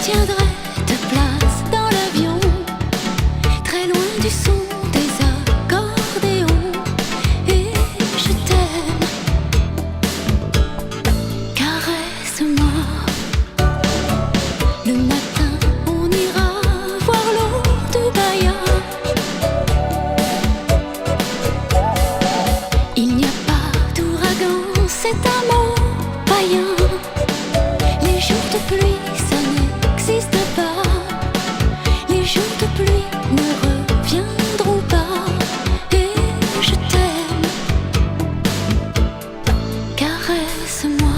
tiendrai ta place dans l'avion, très loin du son des accordéons. Et je t'aime, caresse-moi. Le matin, on ira voir l'eau de Bahia. Il n'y a pas d'ouragan, c'est un mot païen. Les jours de pluie, ça n'existe pas. Les jours de pluie ne reviendront pas. Et je t'aime, caresse-moi.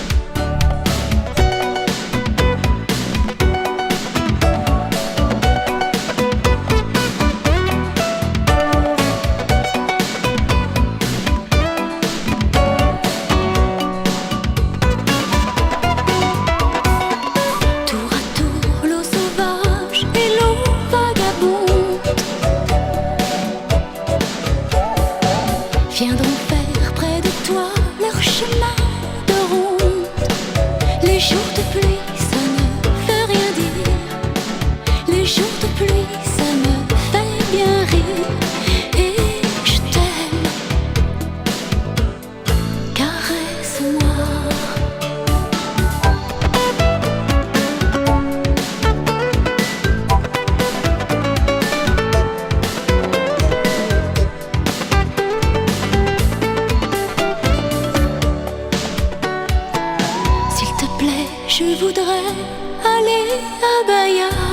Tour à tour, l'eau sauvage et l'eau vagabonde viendront faire près de toi leur chemin de ronde. Les jours de pluie, ça ne veut rien dire. Les jours de pluie, ça me fait bien rire. Et je t'aime, caresse-moi. S'il te plaît, je voudrais aller à Bahia.